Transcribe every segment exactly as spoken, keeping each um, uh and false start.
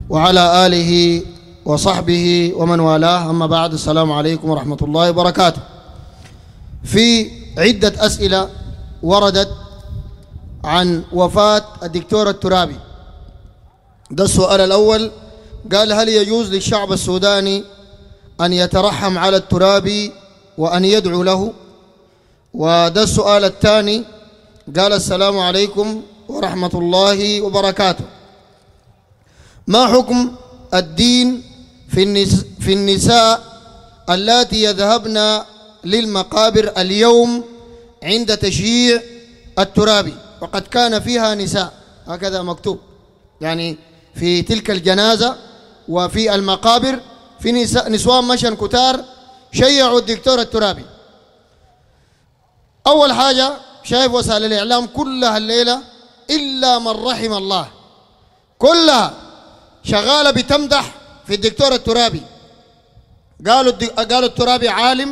وعلى آله وصحبه ومن والاه، أما بعد. السلام عليكم ورحمة الله وبركاته. في عدة أسئلة وردت عن وفاة الدكتور الترابي. ده السؤال الأول، قال: هل يجوز للشعب السوداني أن يترحم على الترابي وأن يدعو له؟ وده السؤال الثاني، قال: السلام عليكم ورحمة الله وبركاته، ما حكم الدين في, النس في النساء اللاتي يذهبن للمقابر اليوم عند تشييع الترابي وقد كان فيها نساء؟ هكذا مكتوب، يعني في تلك الجنازة وفي المقابر في نساء نسوان مشن كتار شيعوا الدكتور الترابي. أول حاجة، شايف وسائل الإعلام كلها الليلة إلا من رحم الله كلها شغالة بتمدح في الدكتور الترابي. قالوا قالوا الترابي عالم،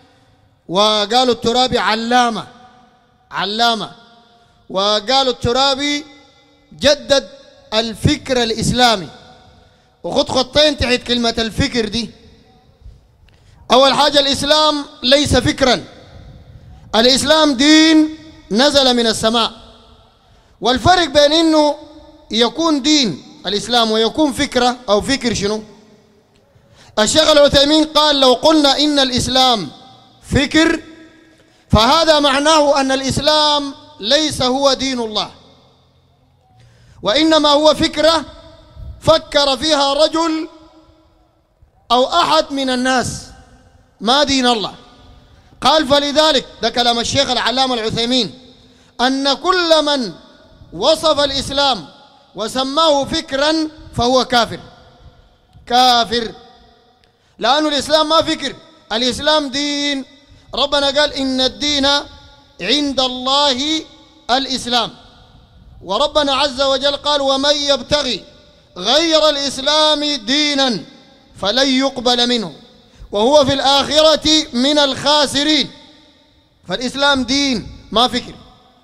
وقالوا الترابي علامة علامة وقالوا الترابي جدد الفكر الإسلامي. وخد خطين تحت كلمة الفكر دي. أول حاجة، الإسلام ليس فكرا، الإسلام دين نزل من السماء. والفرق بين إنه يكون دين الإسلام ويكون فكرة أو فكر شنو؟ الشيخ العثيمين قال: لو قلنا إن الإسلام فكر فهذا معناه أن الإسلام ليس هو دين الله، وإنما هو فكرة فكر فيها رجل أو أحد من الناس، ما دين الله. قال: فلذلك، ده كلام الشيخ العلامة العثيمين، أن كل من وصف الإسلام وسماه فكرا فهو كافر كافر، لأن الإسلام ما فكر، الإسلام دين. ربنا قال: إن الدين عند الله الإسلام. وربنا عز وجل قال: ومن يبتغي غير الإسلام دينا فلن يقبل منه وهو في الآخرة من الخاسرين. فالإسلام دين ما فكر.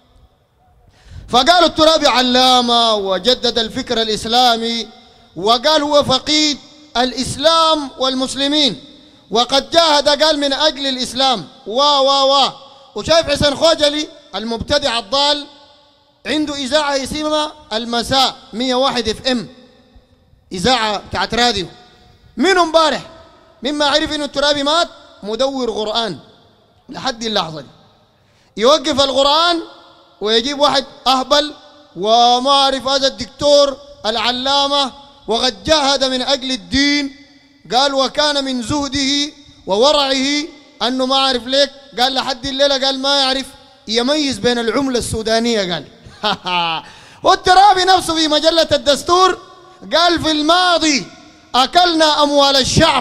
فقالوا الترابي علامة وجدد الفكر الإسلامي، وقال هو فقيد الإسلام والمسلمين وقد جاهد، قال من أجل الإسلام وا وا وا وشايف حسن خوجلي المبتدع الضال عنده إذاعة اسمها المساء مية وواحد اف ام، إذاعة بتاعت راديو. منه امبارح مما عرف إنه الترابي مات مدور قرآن لحد اللحظة دي، يوقف القرآن ويجيب واحد أهبل وما أعرف هذا الدكتور العلامة وقد جاهد من أجل الدين. قال: وكان من زهده وورعه أنه ما أعرف ليك، قال لحد الليلة قال ما يعرف يميز بين العملة السودانية. قال والترابي نفسه في مجلة الدستور قال: في الماضي أكلنا أموال الشعب،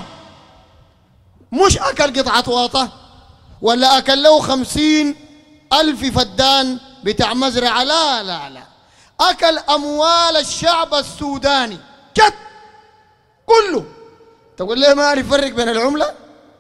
مش أكل قطعة واطة ولا أكل له خمسين ألف فدان بتاع مزرعة، لا لا لا، أكل أموال الشعب السوداني جد كله. تقول ليه ما أعرف يفرق بين العملة؟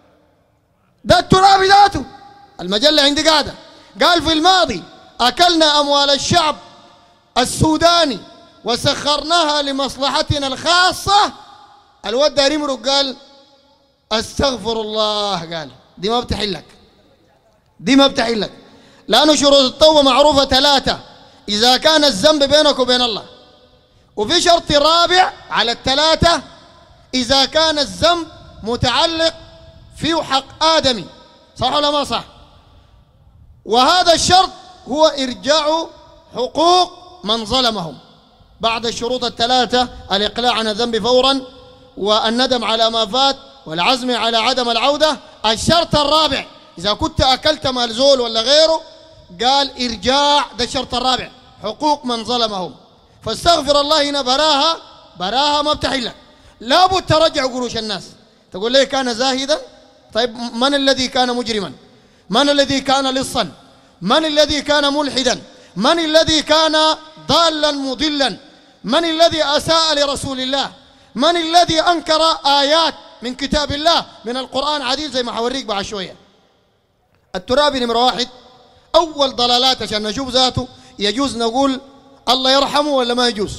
ده الترابي ذاته، المجلة عندي قاعدة، قال: في الماضي أكلنا أموال الشعب السوداني وسخرناها لمصلحتنا الخاصة. الواد داير يمرق قال: استغفر الله. قال: دي ما بتحلك، دي ما بتحلك، لأنه شروط التوبة معروفة ثلاثة إذا كان الذنب بينك وبين الله، وفي شرط رابع على الثلاثة إذا كان الذنب متعلق في حق آدمي، صح ولا ما صح؟ وهذا الشرط هو إرجاع حقوق من ظلمهم. بعد الشروط الثلاثة الإقلاع عن الذنب فورا والندم على ما فات والعزم على عدم العودة. الشرط الرابع إذا كنت أكلت مال زول ولا غيره، قال إرجاع، ده الشرط الرابع، حقوق من ظلمهم. فاستغفر الله هنا براها براها ما بتحلك، لابد ترجع قروش الناس. تقول ليه كان زاهدا؟ طيب من الذي كان مجرما؟ من الذي كان لصا؟ من الذي كان ملحدا؟ من الذي كان ضالا مضلا؟ من الذي أساء لرسول الله؟ من الذي أنكر آيات من كتاب الله من القرآن عديد زي ما حوريك بعد شوية؟ الترابي نمرة واحد. أول ضلالات عشان نشوف ذاته يجوز نقول الله يرحمه ولا ما يجوز؟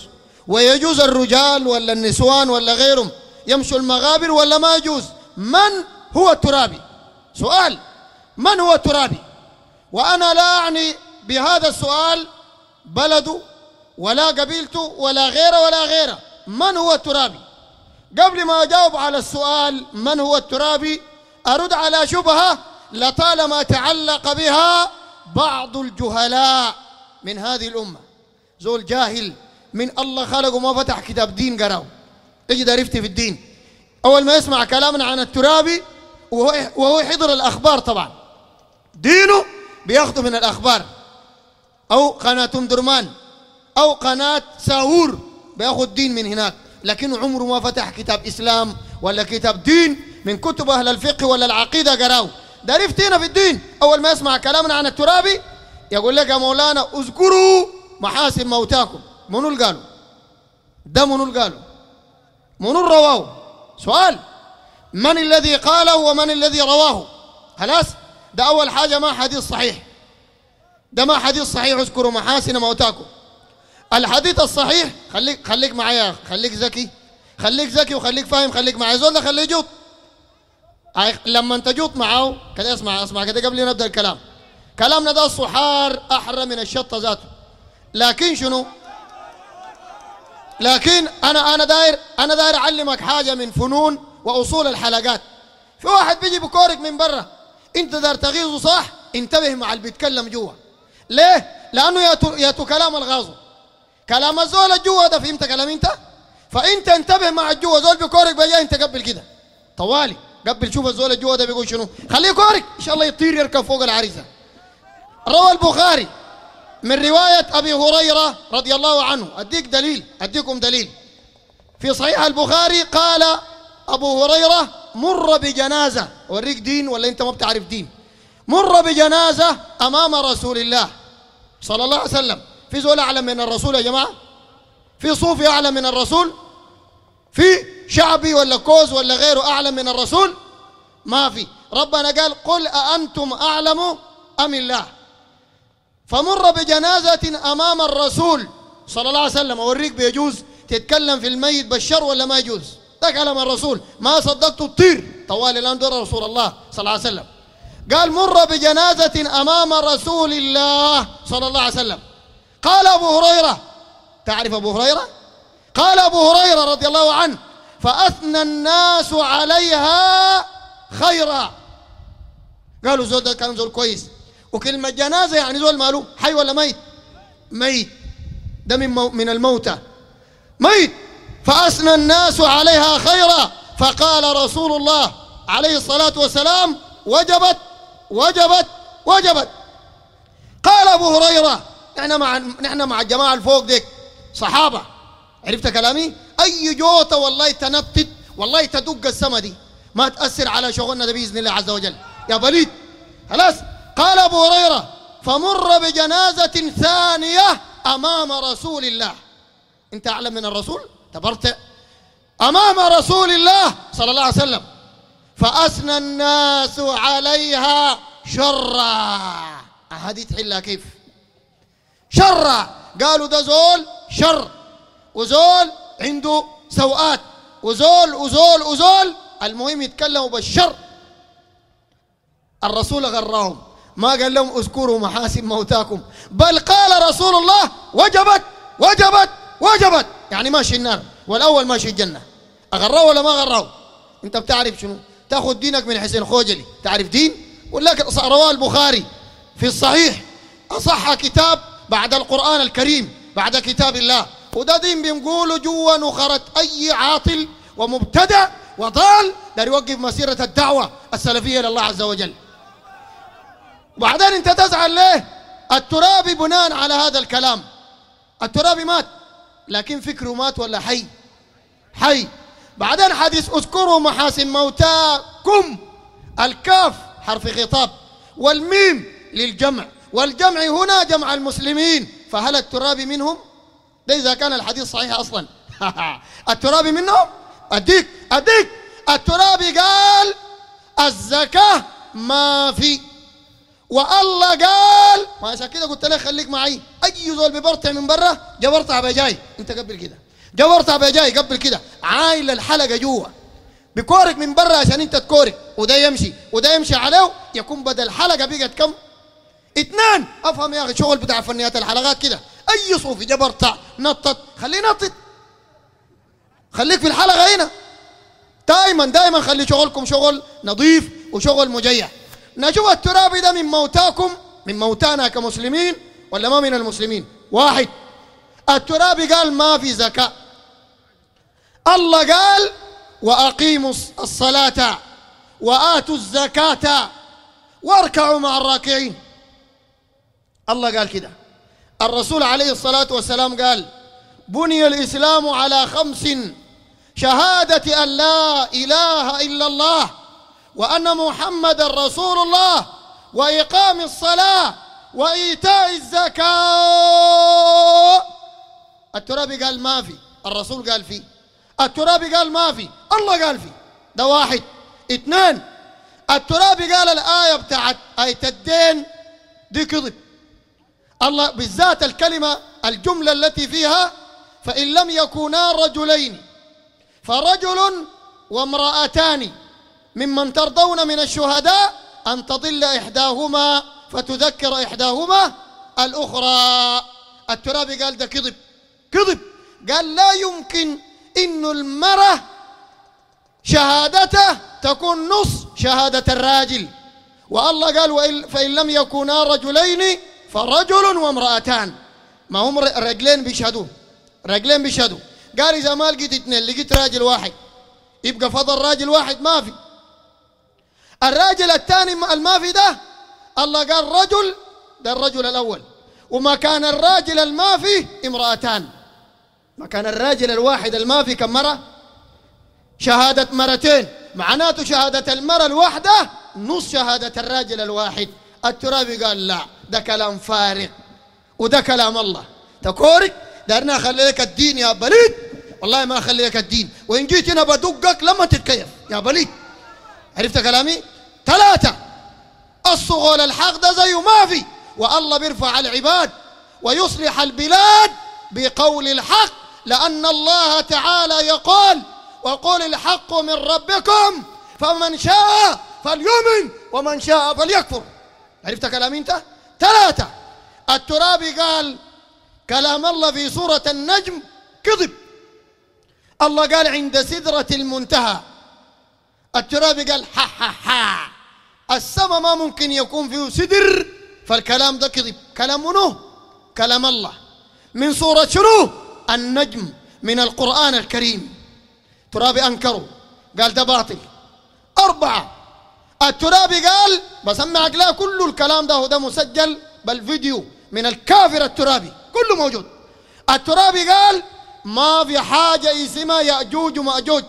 ويجوز الرجال ولا النسوان ولا غيرهم يمشوا المغابر ولا ما يجوز؟ من هو الترابي؟ سؤال، من هو الترابي؟ وأنا لا أعني بهذا السؤال بلده ولا قبيلته ولا غيره ولا غيره. من هو الترابي؟ قبل ما أجاوب على السؤال من هو الترابي أرد على شبهة لطالما تعلق بها بعض الجهلاء من هذه الأمة. زول جاهل من الله خلقه وما فتح كتاب دين قرأه، اجي عرفتي في الدين، أول ما يسمع كلامنا عن الترابي وهو, وهو يحضر الأخبار، طبعا دينه بياخده من الأخبار أو قناة أم درمان أو قناة ساور، بياخد دين من هناك، لكنه عمره ما فتح كتاب إسلام ولا كتاب دين من كتب أهل الفقه ولا العقيدة قرأه. ده عرفت هنا في الدين أول ما يسمع كلامنا عن الترابي يقول لك يا مولانا اذكروا محاسن موتاكم. منو اللي قالوا؟ ده منو اللي قالوا؟ منو رواه؟ سؤال، من الذي قاله ومن الذي رواه؟ خلاص، ده أول حاجة ما حديث صحيح، ده ما حديث صحيح اذكروا محاسن موتاكم. الحديث الصحيح، خليك خليك معايا، خليك ذكي، خليك ذكي وخليك فاهم، خليك معايا. زول ده خليه يجوط، لما انت جوط معاه كده اسمع اسمع كده قبل نبدا الكلام. كلامنا ده الصحار احرى من الشطه ذاته، لكن شنو؟ لكن انا انا داير انا داير اعلمك حاجه من فنون واصول الحلقات. في واحد بيجي بكورك من برا، انت داير تغيظه صح، انتبه مع اللي بيتكلم جوا. ليه؟ لانه ياتو ياتو كلام الغاظه، كلام الزول الجوا ده، فهمت كلام انت؟ فانت انتبه مع الجوا. زول بكورك بيجي انت قبل كده طوالي، قبل شوف الزول الجوا ده بيقول شنو، خليه كورك ان شاء الله يطير يركب فوق العريسه. روى البخاري من روايه ابي هريره رضي الله عنه، اديك دليل، اديكم دليل. في صحيح البخاري قال ابو هريره مر بجنازه، اوريك دين ولا انت ما بتعرف دين. مر بجنازه امام رسول الله صلى الله عليه وسلم. في زول اعلم من الرسول يا جماعه؟ في صوفي اعلم من الرسول؟ في شعبي ولا كوز ولا غيره اعلم من الرسول؟ ما في. ربنا قال قل أأنتم أعلم أم الله. فمر بجنازة أمام الرسول صلى الله عليه وسلم. أوريك بيجوز تتكلم في الميت بالشر ولا ما يجوز؟ ده كلام الرسول، ما صدقت تطير طوال الآن دور رسول الله صلى الله عليه وسلم. قال مر بجنازة أمام رسول الله صلى الله عليه وسلم. قال أبو هريرة، تعرف أبو هريرة؟ قال أبو هريرة رضي الله عنه فأثنى الناس عليها خيرا. قالوا زول ده كان زول كويس. وكلمة جنازة يعني زول ماله حي ولا ميت؟ ميت، ده من, مو من الموتى، ميت. فأثنى الناس عليها خيرا. فقال رسول الله عليه الصلاة والسلام وجبت وجبت وجبت. قال أبو هريرة نحن مع نحن مع الجماعة الفوق ديك صحابة، عرفت كلامي؟ أي جوطة والله تنطط والله تدق السما دي ما تأثر على شغلنا ده بإذن الله عز وجل يا بليد. خلاص. قال أبو هريرة فمر بجنازة ثانية أمام رسول الله. أنت أعلم من الرسول؟ تبرت أمام رسول الله صلى الله عليه وسلم. فأثنى الناس عليها شرا. هذه تحلها كيف؟ شرا. قالوا ده زول شر، وزول عنده سوءات، وزول وزول وزول، المهم يتكلموا بالشر. الرسول غراهم، ما قال لهم اذكروا محاسن موتاكم، بل قال رسول الله وجبت وجبت وجبت، يعني ماشي النار والاول ماشي الجنه. اغراه ولا ما غراه؟ انت بتعرف شنو؟ تاخذ دينك من حسين خوجلي، تعرف دين؟ ولكن رواه البخاري في الصحيح، اصح كتاب بعد القران الكريم بعد كتاب الله. وده دين بنقوله جوا نخرة اي عاطل ومبتدع وضال دار يوقف مسيره الدعوه السلفيه لله عز وجل. وبعدين انت تزعل ليه؟ الترابي بناء على هذا الكلام، الترابي مات، لكن فكره مات ولا حي؟ حي. بعدين حديث اذكروا محاسن موتاكم، الكاف حرف خطاب والميم للجمع، والجمع هنا جمع المسلمين، فهل الترابي منهم؟ ده اذا كان الحديث صحيح اصلا. الترابي منهم؟ اديك اديك الترابي قال الزكاه ما في، والله قال ما عشان كده قلت لك خليك معي. اي زول ببرطع من برا جا برطع بجاي انت قبل كده. جبرتها بجاي قبل كده عايل الحلقة جوا بكورك من برا عشان انت تكورك وده يمشي وده يمشي عليه، يكون بدل الحلقة بقت كم؟ اثنان. افهم يا اخي شغل بتاع فنيات الحلقات كده، اي صوفي جبرتها نطت خليه نطت، خليك في الحلقة هنا دائما دائما، خلي شغلكم شغل نظيف وشغل مجيع. نشوف الترابي ده من موتاكم، من موتانا كمسلمين ولا ما من المسلمين؟ واحد، الترابي قال ما في زكاة. الله قال وأقيموا الصلاة وآتوا الزكاة واركعوا مع الراكعين. الله قال كده. الرسول عليه الصلاة والسلام قال بني الإسلام على خمس: شهادة أن لا إله إلا الله وأن محمد رسول الله وإقام الصلاة وإيتاء الزكاة. الترابي قال ما في، الرسول قال فيه، الترابي قال ما في، الله قال فيه. ده واحد. اثنين، الترابي قال الآية بتاعت آية الدين دي كذب. الله بالذات الكلمة الجملة التي فيها فإن لم يكونا رجلين فرجل وامرأتان ممن ترضون من الشهداء أن تضل إحداهما فتذكر إحداهما الأخرى. الترابي قال ده كذب كذب. قال لا يمكن إن المرأة شهادته تكون نص شهادة الراجل، والله قال فإن لم يكونا رجلين فرجل وامرأتان. ما هم رجلين بيشهدوا، رجلين بيشهدوا. قال إذا ما لقيت اثنين لقيت راجل واحد يبقى فضل راجل واحد ما في. الراجل الثاني الما في ده الله قال رجل، ده الرجل الأول، وما كان الراجل الما في امرأتان. ما كان الراجل الواحد الما في كم مرة؟ شهادة مرتين، معناته شهادة المرة الواحدة نص شهادة الراجل الواحد. الترابي قال لا، ده كلام فارغ وده كلام الله. تكورك دارنا أخلي لك الدين يا بليد، والله ما أخلي لك الدين، وإن جيت هنا بدقك لما تتكيف يا بليد. عرفت كلامي؟ ثلاثة، الصغول الحق ده زيه ما في، والله بيرفع العباد ويصلح البلاد بقول الحق، لأن الله تعالى يقول وقول الحق من ربكم فمن شاء فليؤمن ومن شاء فليكفر. عرفت كلامي انت؟ ثلاثة، الترابي قال كلام الله في سورة النجم كذب. الله قال عند سدرة المنتهى. الترابي قال ها ها ها السماء ما ممكن يكون فيه سدر، فالكلام ده كذب. كلام منو؟ كلام الله من سورة شنو؟ النجم من القرآن الكريم. ترابي أنكروا قال ده باطل. أربعة، الترابي قال بسمعك لا كل الكلام ده وده مسجل بالفيديو من الكافر الترابي كله موجود. الترابي قال ما في حاجة اسمها يأجوج ومأجوج.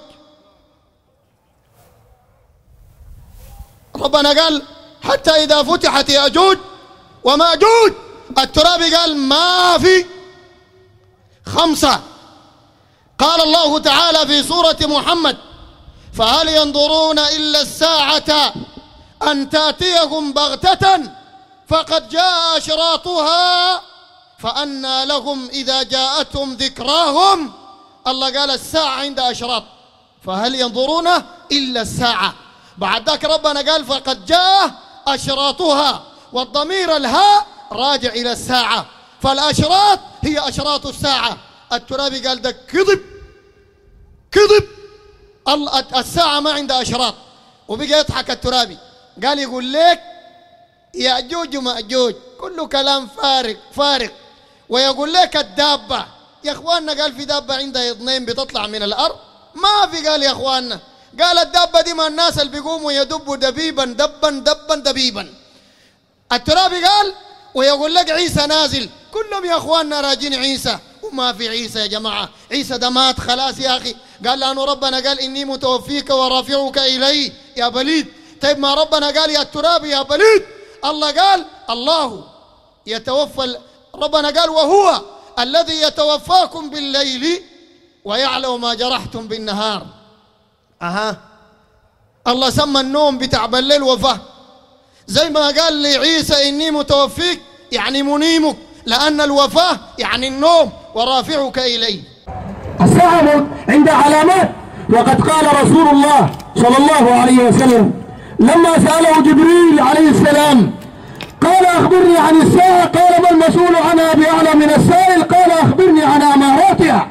ربنا قال حتى إذا فتحت يأجوج ومأجوج. الترابي قال ما في. خمسة، قال الله تعالى في سورة محمد فهل ينظرون إلا الساعة أن تأتيهم بغتة فقد جاء أشراطها فأنى لهم إذا جاءتهم ذكراهم. الله قال الساعة عند أشراط، فهل ينظرون إلا الساعة. بعد ذاك ربنا قال فقد جاء أشراطها، والضمير الهاء راجع إلى الساعة، فالأشراط هي أشراط الساعة. الترابي قال ده كذب كذب، الساعة ما عندها أشراط. وبقى يضحك الترابي قال يقول لك يأجوج ومأجوج كله كلام فارغ فارغ، ويقول لك الدابة. يا اخواننا قال في دابة عندها اثنين بتطلع من الأرض؟ ما في. قال يا اخواننا قال الدابة دي ما الناس اللي بيقوموا يدبوا دبيبا دبا دبا دبيبا. الترابي قال ويقول لك عيسى نازل، كلهم يا اخواننا راجين عيسى، وما في عيسى يا جماعة. عيسى ده مات خلاص يا أخي. قال لأنه ربنا قال إني متوفيك ورافعك إلي يا بليد. طيب ما ربنا قال يا الترابي يا بليد، الله قال الله يتوفى، ربنا قال وهو الذي يتوفاكم بالليل ويعلم ما جرحتم بالنهار. أها الله سمى النوم بتاع بالليل وفاه، زي ما قال لعيسى إني متوفيك يعني منيمك، لأن الوفاة يعني النوم ورافعك إليه. الساعة عند علامات. وقد قال رسول الله صلى الله عليه وسلم لما سأله جبريل عليه السلام قال أخبرني عن الساعة، قال ما المسؤول عنها بأعلم من السائل، قال أخبرني عن أماراتها.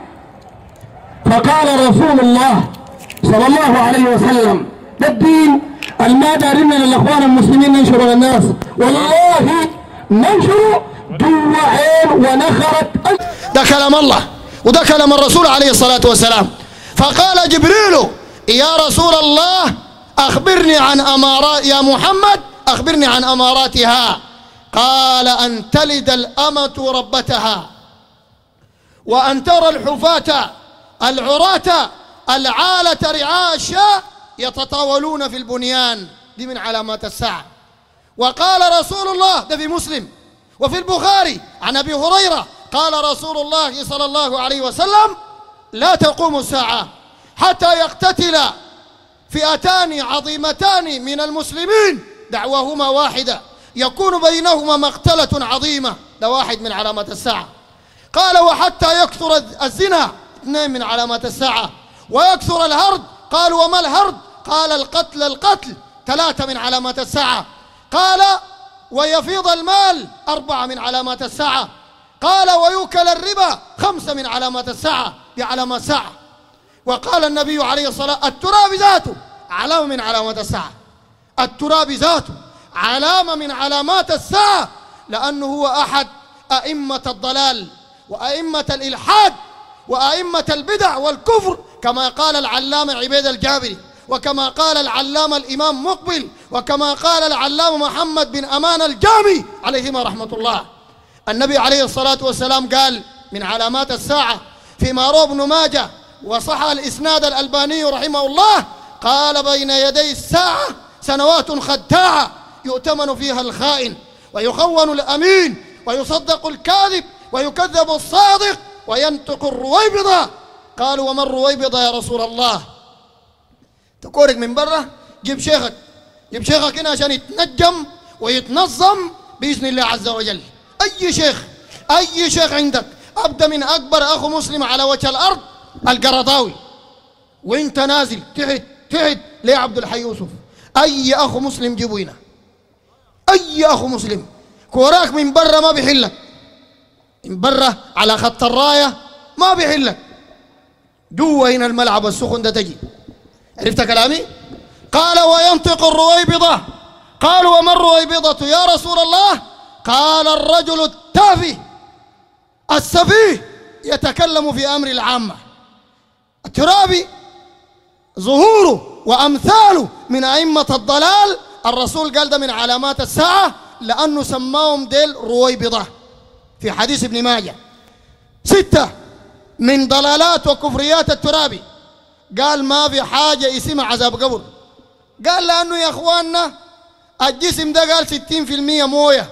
فقال رسول الله صلى الله عليه وسلم ده الدين الما دارنا للأخوان المسلمين ننشره للناس، والله ننشره جوا عين ونخرت. ده كلام الله وده كلام الرسول عليه الصلاة والسلام. فقال جبريل يا رسول الله أخبرني عن أمارات، يا محمد أخبرني عن أماراتها. قال أن تلد الأمة ربتها، وأن ترى الحفاة العراة العالة رعاء الشاء يتطاولون في البنيان، دي من علامات الساعة. وقال رسول الله، ده في مسلم وفي البخاري عن أبي هريرة قال رسول الله صلى الله عليه وسلم لا تقوم الساعة حتى يقتتل فئتان عظيمتان من المسلمين دعواهما واحدة يكون بينهما مقتلة عظيمة، ده واحد من علامات الساعة. قال وحتى يكثر الزنا، اثنين من علامات الساعة. ويكثر الهرد، قالوا وما الهرد؟ قال القتل القتل، ثلاثة من علامات الساعة. قال ويفيض المال، أربعة من علامات الساعة. قال ويوكل الربا، خمسة من علامات الساعة، دي علامات الساعة. وقال النبي عليه الصلاة التراب ذاته علامة من علامات الساعة، التراب ذاته علامة من علامات الساعة، لأنه هو أحد أئمة الضلال وأئمة الإلحاد وأئمة البدع والكفر، كما قال العلامة عبيد الجابري، وكما قال العلامة الإمام مقبل، وكما قال العلامة محمد بن أمان الجامي عليهما رحمة الله. النبي عليه الصلاة والسلام قال من علامات الساعة فيما روى ابن ماجه وصح الإسناد الألباني رحمه الله، قال بين يدي الساعة سنوات خداعة يؤتمن فيها الخائن ويخون الأمين ويصدق الكاذب ويكذب الصادق وينطق الرويبضة. قالوا وما الرويبضة يا رسول الله؟ تكورك من برا، جيب شيخك جيب شيخك هنا عشان يتنجم ويتنظم بإذن الله عز وجل. أي شيخ أي شيخ عندك، أبدأ من أكبر أخو مسلم على وجه الأرض القرضاوي، وانت نازل تحت تحت ليه عبد الحي يوسف، أي أخو مسلم جيبوا هنا، أي أخو مسلم. كوراك من برا ما بيحلك، من برا على خط الراية ما بيحلك، جوا هنا الملعب السخن ده تجي. عرفت كلامي؟ قال وينطق الرويبضة. قالوا وما الرويبضة يا رسول الله؟ قال الرجل التافه السفيه يتكلم في أمر العامة. الترابي ظهوره وأمثاله من أئمة الضلال، الرسول قال ده من علامات الساعة لأنه سماهم ديل رويبضة في حديث ابن ماجه. ستة من ضلالات وكفريات الترابي، قال ما في حاجة اسمها عذاب قبر. قال لأنه يا أخواننا الجسم ده قال ستين في المية موية،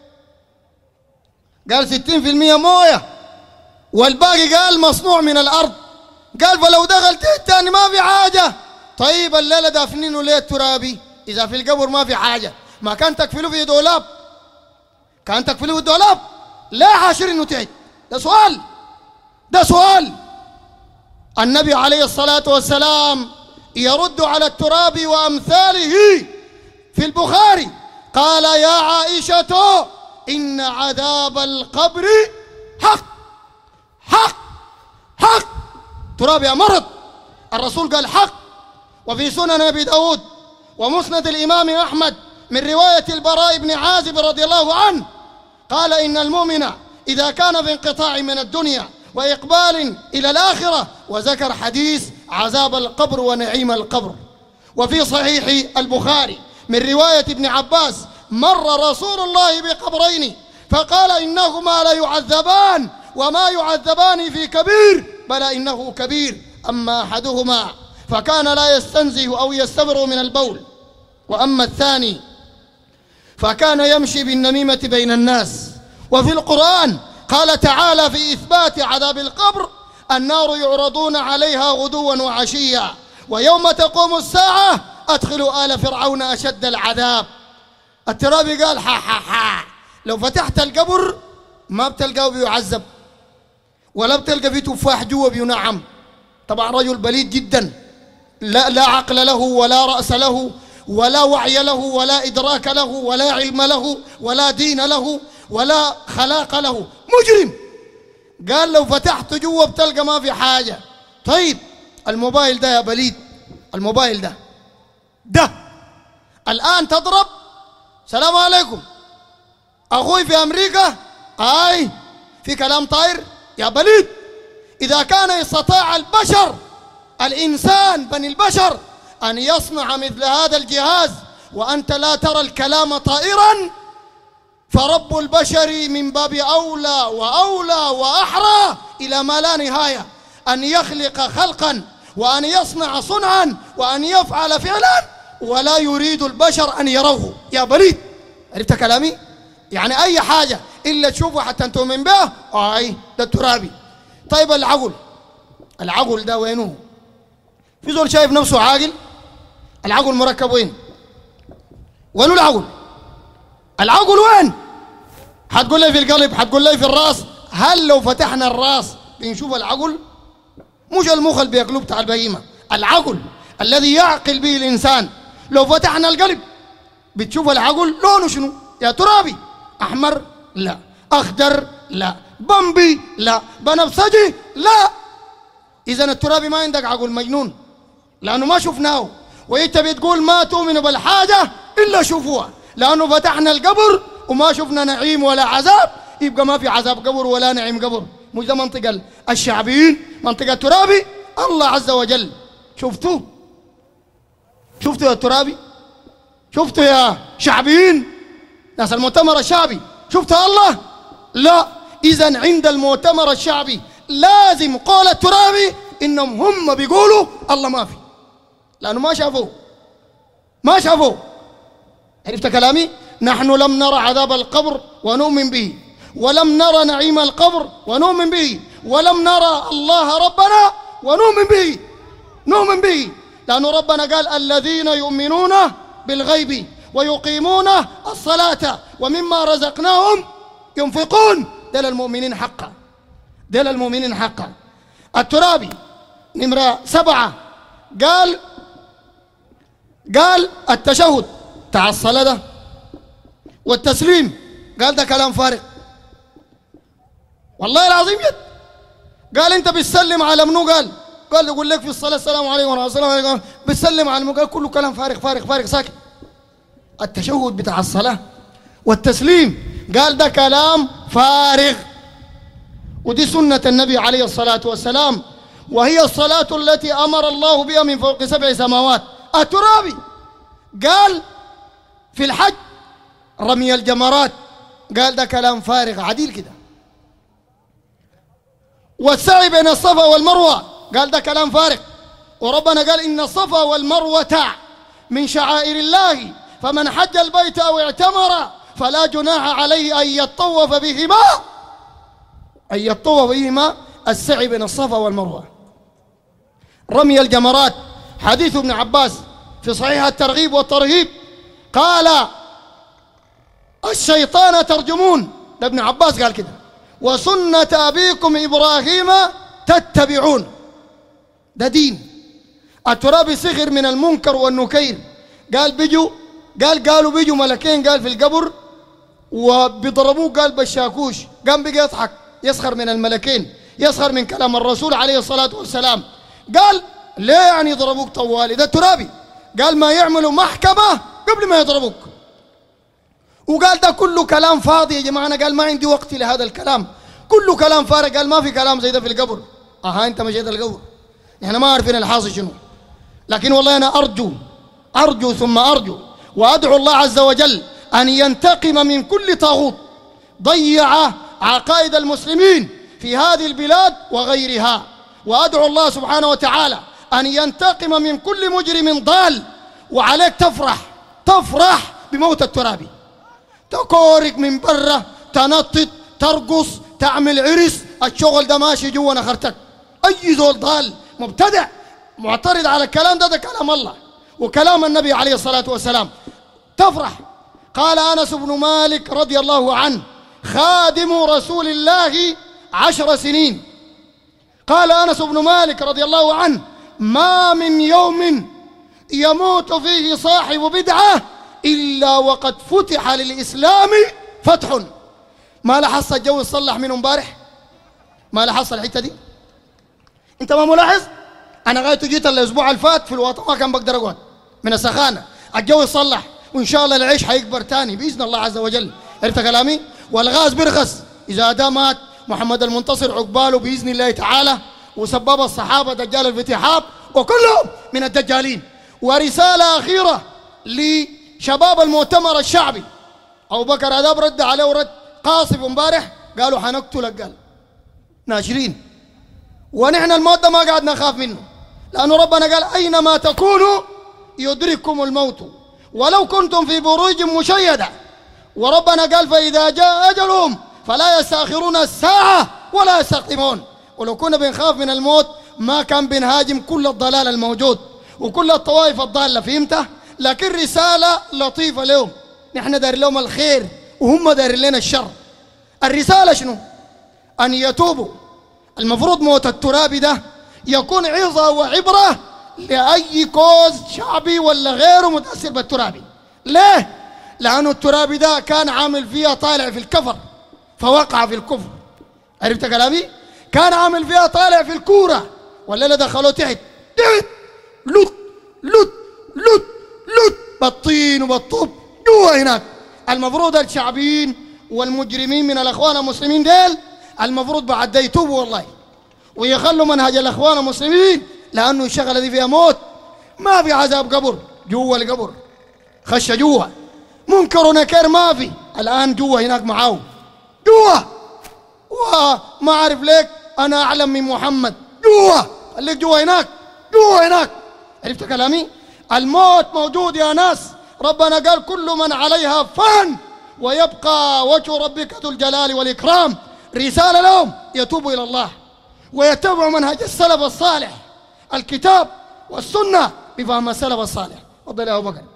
قال ستين في المية موية والباقي قال مصنوع من الأرض. قال فلو دخل تاني ما في حاجة. طيب الليلة دافنينه ليه الترابي إذا في القبر ما في حاجة؟ ما كان تكفله في دولاب، كان تكفله في الدولاب، لا حاشرينه تحت. ده سؤال، ده سؤال. النبي عليه الصلاة والسلام يرد على الترابي وأمثاله في البخاري، قال يا عائشة إن عذاب القبر حق حق حق. ترابي مرض، الرسول قال حق. وفي سنن أبي داود ومسند الإمام أحمد من رواية البراء بن عازب رضي الله عنه قال إن المؤمن إذا كان في انقطاع من الدنيا وإقبال إلى الآخرة، وذكر حديث عذاب القبر ونعيم القبر. وفي صحيح البخاري من رواية ابن عباس مر رسول الله بقبرين فقال إنهما لا يعذبان وما يعذبان في كبير، بل إنه كبير، أما أحدهما فكان لا يستنزه أو يستبر من البول، وأما الثاني فكان يمشي بالنميمة بين الناس. وفي القرآن قال تعالى في إثبات عذاب القبر النار يعرضون عليها غدوا وعشيا ويوم تقوم الساعة أدخلوا آل فرعون أشد العذاب. الترابي قال ها ها ها، لو فتحت القبر ما بتلقاه بيعذب، ولا بتلقى فيه تفاح جوا بينعم. طبعا رجل بليد جدا، لا, لا عقل له ولا رأس له ولا وعي له ولا إدراك له ولا علم له ولا دين له ولا خلاق له، مجرم. قال لو فتحت جوا بتلقى ما في حاجة. طيب الموبايل ده يا بليد، الموبايل ده ده الآن تضرب سلام عليكم أخوي في أمريكا، آي في كلام طاير يا بليد. إذا كان يستطيع البشر الإنسان بني البشر أن يصنع مثل هذا الجهاز وأنت لا ترى الكلام طائرا، فرب البشر من باب أولى وأولى وأحرى إلى ما لا نهاية أن يخلق خلقا وأن يصنع صنعا وأن يفعل فعلا ولا يريد البشر أن يروه. يا بليد عرفت كلامي؟ يعني أي حاجة إلا تشوفه حتى تؤمن به، أي ده الترابي. طيب العقل، العقل ده وينه؟ في زول شايف نفسه عاقل؟ العقل مركب وين؟ وينه العقل؟ العقل وين؟ حتقول لي في القلب، حتقول لي في الراس. هل لو فتحنا الراس بنشوف العقل؟ مش المخ اللي بياكلوه بتاع البهيمه، العقل الذي يعقل به الانسان. لو فتحنا القلب بتشوف العقل لونه شنو؟ يا ترابي، احمر؟ لا. اخضر؟ لا. بمبي؟ لا. بنفسجي؟ لا. اذا الترابي ما عندك عقل، مجنون، لانه ما شفناه. وانت بتقول ما تؤمن بالحاجه الا شوفوها، لانه فتحنا القبر وما شفنا نعيم ولا عذاب، يبقى ما في عذاب قبر ولا نعيم قبر. مش ده منطقه الشعبيين، منطقه الترابي. الله عز وجل شفتوه؟ شفتوا يا الترابي؟ شفتوا يا شعبيين ناس المؤتمر الشعبي؟ شفتوا الله؟ لا. اذا عند المؤتمر الشعبي لازم قول الترابي انهم هم بيقولوا الله ما في، لانه ما شافوه، ما شافوه. عرفت كلامي؟ نحن لم نرى عذاب القبر ونؤمن به، ولم نرى نعيم القبر ونؤمن به، ولم نرى الله ربنا ونؤمن به، نؤمن به، لأن ربنا قال الذين يؤمنون بالغيب ويقيمون الصلاة ومما رزقناهم ينفقون. دل المؤمنين حقا، دل المؤمنين حقا. الترابي نمرة سبعة قال قال التشهد تاع الصلاة ده والتسليم، قال ده كلام فارغ والله العظيم جد. قال انت بتسلم على منو؟ قال قال يقول لك في الصلاة السلام عليكم ورحمة الله وبركاته، بتسلم على منو؟ قال كله كلام فارغ فارغ فارغ ساكت. التشهد بتاع الصلاة والتسليم قال ده كلام فارغ، ودي سنة النبي عليه الصلاة والسلام، وهي الصلاة التي أمر الله بها من فوق سبع سماوات. الترابي قال في الحج رمي الجمرات، قال ده كلام فارغ عديل كده. والسعي بين الصفا والمروة، قال ده كلام فارغ. وربنا قال إن الصفا والمروة من شعائر الله فمن حج البيت أو اعتمر فلا جناح عليه أن يطوف بهما، أن يطوف بهما السعي بين الصفا والمروة. رمي الجمرات حديث ابن عباس في صحيح الترغيب والترهيب قال الشيطان ترجمون، ده ابن عباس قال كده، وسنة أبيكم إبراهيم تتبعون. ده دين. الترابي صغر من المنكر والنكير. قال بيجوا قال قالوا بيجوا ملكين قال في القبر وبيضربوه، قال بالشاكوش. قام بيجي يضحك يسخر من الملكين، يسخر من كلام الرسول عليه الصلاة والسلام. قال ليه يعني يضربوك طوالي؟ ده الترابي. قال ما يعملوا محكمة قبل ما يضربوك. وقال ده كله كلام فاضي يا جماعة. أنا قال ما عندي وقت لهذا الكلام، كله كلام فارغ. قال ما في كلام زي ده في القبر. أها أنت مشيت القبر، إحنا ما عارفين الحاصل شنو. لكن والله أنا أرجو أرجو ثم أرجو وأدعو الله عز وجل أن ينتقم من كل طاغوت ضيع عقائد المسلمين في هذه البلاد وغيرها. وأدعو الله سبحانه وتعالى أن ينتقم من كل مجرم ضال. وعليك تفرح تفرح بموت الترابي، تكورك من برا، تنطط، ترقص، تعمل عرس. الشغل ده ماشي جوا نخرتك. أي زول ضال مبتدع معترض على الكلام ده، ده كلام الله وكلام النبي عليه الصلاة والسلام، تفرح. قال أنس بن مالك رضي الله عنه خادم رسول الله عشر سنين قال أنس بن مالك رضي الله عنه: ما من يوم يموت فيه صاحب بدعة إلا وقد فتح للإسلام فتح. ما لاحظت الجو يصلح منه امبارح؟ ما لاحظت الحتة دي؟ أنت ما ملاحظ؟ أنا غايته جيت الأسبوع الفات في الوطن ما كان بقدر أقعد من السخانة. الجو يصلح وإن شاء الله العيش حيكبر تاني بإذن الله عز وجل. عرفت كلامي؟ والغاز بيرخص. إذا ده مات محمد المنتصر عقباله بإذن الله تعالى، وسبب الصحابة دجال الفتحاب وكلهم من الدجالين. ورسالة أخيرة لشباب المؤتمر الشعبي. أبو بكر أداب رد عليه ورد قاصف امبارح، قالوا حنقتلك، قال ناشرين. ونحن الموت ده ما قاعد نخاف منه، لأنه ربنا قال: أينما تكونوا يدرككم الموت ولو كنتم في بروج مشيدة. وربنا قال: فإذا جاء أجلهم فلا يستأخرون الساعة ولا يستقدمون. ولو كنا بنخاف من الموت ما كان بنهاجم كل الضلال الموجود وكل الطوائف الضالة، فهمت؟ لكن رسالة لطيفة لهم، نحن داير لهم الخير وهم داير لنا الشر. الرسالة شنو؟ أن يتوبوا. المفروض موت الترابي ده يكون عظة وعبرة لأي كوز شعبي ولا غيره متأثر بالترابي. ليه؟ لأنه الترابي ده كان عامل فيها طالع في الكفر فوقع في الكفر. عرفت كلامي؟ كان عامل فيها طالع في الكورة والليلة دخلوه تحت تحت لط لط لط لط بالطين وبالطوب جوا هناك. المفروض الشعبيين والمجرمين من الأخوان المسلمين ديل المفروض بعد ده يتوبوا والله ويخلوا منهج الأخوان المسلمين، لأنه الشغلة دي فيها موت، ما في عذاب قبر جوا القبر، خش جوا منكر ونكير ما في. الآن جوا هناك معاهم جوا، وما أعرف ليك أنا أعلم من محمد جوا، خليك جوا هناك جوا هناك. عرفت كلامي؟ الموت موجود يا ناس. ربنا قال: كل من عليها فان ويبقى وجه ربك ذو الجلال والإكرام. رسالة لهم يتوبوا إلى الله ويتبعوا منهج السلف الصالح، الكتاب والسنة بفهم السلف الصالح. تفضل يا أبو بكر.